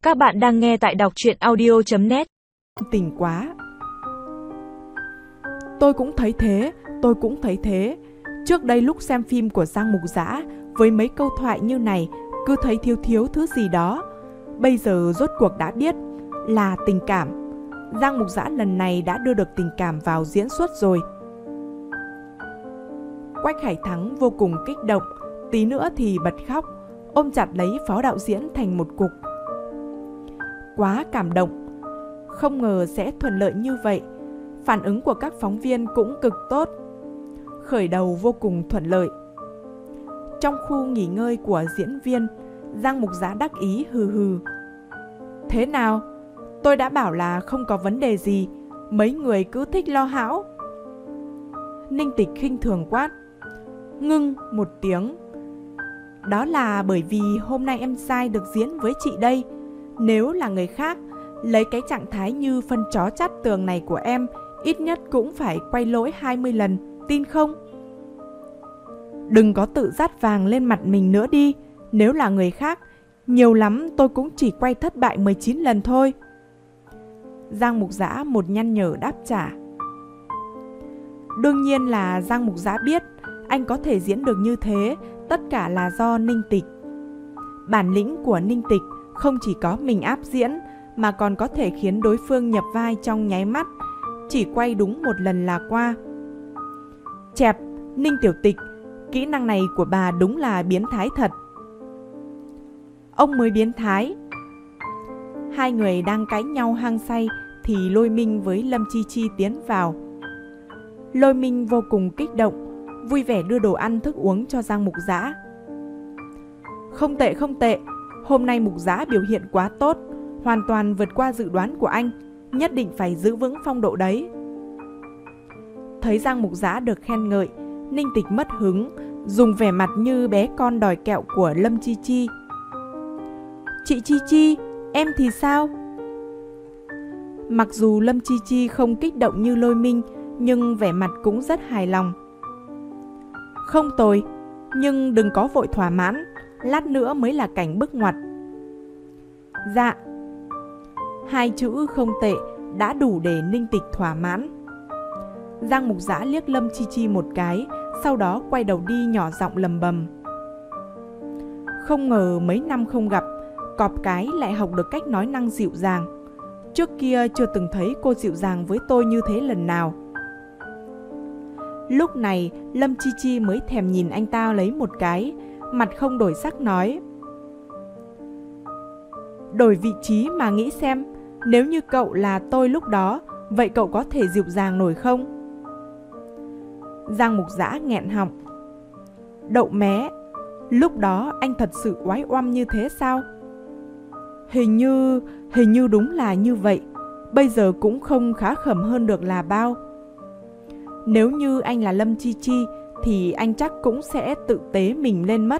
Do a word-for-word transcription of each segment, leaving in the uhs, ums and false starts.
Các bạn đang nghe tại đọc truyện audio chấm net. Tình quá. Tôi cũng thấy thế, tôi cũng thấy thế. Trước đây lúc xem phim của Giang Mục Dã, với mấy câu thoại như này, cứ thấy thiếu thiếu thứ gì đó. Bây giờ rốt cuộc đã biết là tình cảm. Giang Mục Dã lần này đã đưa được tình cảm vào diễn xuất rồi. Quách Hải Thắng vô cùng kích động, tí nữa thì bật khóc, ôm chặt lấy phó đạo diễn thành một cục. Quá cảm động, không ngờ sẽ thuận lợi như vậy. Phản ứng của các phóng viên cũng cực tốt. Khởi đầu vô cùng thuận lợi. Trong khu nghỉ ngơi của diễn viên, Giang Mục Dã đắc ý hừ hừ. Thế nào? Tôi đã bảo là không có vấn đề gì, mấy người cứ thích lo hão. Ninh Tịch khinh thường quát. Ngưng một tiếng. Đó là bởi vì hôm nay em sai được diễn với chị đây. Nếu là người khác, lấy cái trạng thái như phân chó chát tường này của em, ít nhất cũng phải quay lỗi hai mươi lần, tin không? Đừng có tự dát vàng lên mặt mình nữa đi. Nếu là người khác, nhiều lắm tôi cũng chỉ quay thất bại mười chín lần thôi. Giang Mục Dã một nhăn nhở đáp trả. Đương nhiên là Giang Mục Dã biết anh có thể diễn được như thế, tất cả là do Ninh Tịch. Bản lĩnh của Ninh Tịch không chỉ có mình áp diễn, mà còn có thể khiến đối phương nhập vai trong nháy mắt, chỉ quay đúng một lần là qua. Chẹp, Ninh Tiểu Tịch, kỹ năng này của bà đúng là biến thái thật. Ông mới biến thái. Hai người đang cãi nhau hăng say thì Lôi Minh với Lâm Chi Chi tiến vào. Lôi Minh vô cùng kích động, vui vẻ đưa đồ ăn thức uống cho Giang Mục Dã. Không tệ không tệ, hôm nay Mục Dã biểu hiện quá tốt, hoàn toàn vượt qua dự đoán của anh, nhất định phải giữ vững phong độ đấy. Thấy Giang Mục Dã được khen ngợi, Ninh Tịch mất hứng, dùng vẻ mặt như bé con đòi kẹo của Lâm Chi Chi. Chị Chi Chi, em thì sao? Mặc dù Lâm Chi Chi không kích động như Lôi Minh, nhưng vẻ mặt cũng rất hài lòng. Không tồi, nhưng đừng có vội thỏa mãn, lát nữa mới là cảnh bước ngoặt. Dạ. Hai chữ không tệ đã đủ để Ninh Tịch thỏa mãn. Giang Mục Dã liếc Lâm Chi Chi một cái, sau đó quay đầu đi nhỏ giọng lầm bầm. Không ngờ mấy năm không gặp, cọp cái lại học được cách nói năng dịu dàng. Trước kia chưa từng thấy cô dịu dàng với tôi như thế lần nào. Lúc này Lâm Chi Chi mới thèm nhìn anh ta lấy một cái, mặt không đổi sắc nói. Đổi vị trí mà nghĩ xem, nếu như cậu là tôi lúc đó, vậy cậu có thể dịu dàng nổi không? Giang Mục Dã nghẹn họng. Đậu mé, lúc đó anh thật sự oái oăm như thế sao? Hình như, hình như đúng là như vậy, bây giờ cũng không khá khẩm hơn được là bao. Nếu như anh là Lâm Chi Chi thì anh chắc cũng sẽ tự tế mình lên mất.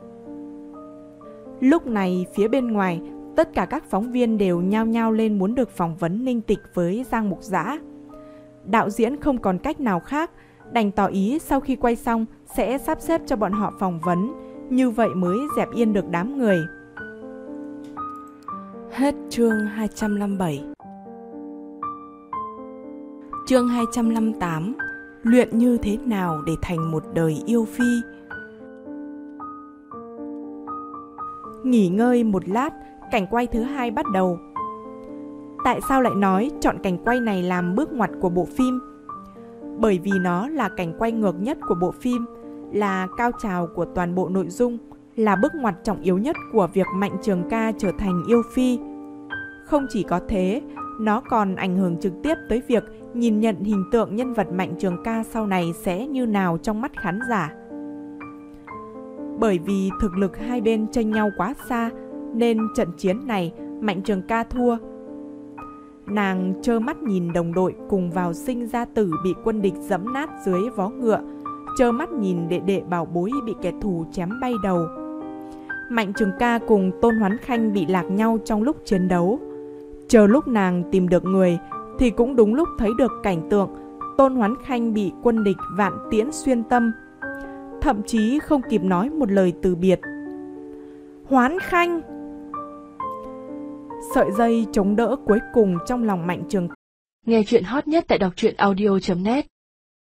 Lúc này phía bên ngoài, tất cả các phóng viên đều nhao nhao lên muốn được phỏng vấn Ninh Tịch với Giang Mục Dã. Đạo diễn không còn cách nào khác, đành tỏ ý sau khi quay xong sẽ sắp xếp cho bọn họ phỏng vấn, như vậy mới dẹp yên được đám người. Hết chương hai trăm lẻ bảy. Chương hai trăm lẻ tám. Luyện như thế nào để thành một đời yêu phi. Nghỉ ngơi một lát, cảnh quay thứ hai bắt đầu. Tại sao lại nói chọn cảnh quay này làm bước ngoặt của bộ phim? Bởi vì nó là cảnh quay ngược nhất của bộ phim, là cao trào của toàn bộ nội dung, là bước ngoặt trọng yếu nhất của việc Mạnh Trường Ca trở thành yêu phi. Không chỉ có thế, nó còn ảnh hưởng trực tiếp tới việc nhìn nhận hình tượng nhân vật Mạnh Trường Ca sau này sẽ như nào trong mắt khán giả. Bởi vì thực lực hai bên chênh nhau quá xa, nên trận chiến này Mạnh Trường Ca thua. Nàng trơ mắt nhìn đồng đội cùng vào sinh ra tử bị quân địch giẫm nát dưới vó ngựa, trơ mắt nhìn đệ đệ bảo bối bị kẻ thù chém bay đầu. Mạnh Trường Ca cùng Tôn Hoán Khanh bị lạc nhau trong lúc chiến đấu. Chờ lúc nàng tìm được người thì cũng đúng lúc thấy được cảnh tượng Tôn Hoán Khanh bị quân địch vạn tiễn xuyên tâm, thậm chí không kịp nói một lời từ biệt. Hoán Khanh! sợi dây chống đỡ cuối cùng trong lòng Mạnh Trường. Nghe chuyện hot nhất tại đọc truyện audio chấm net.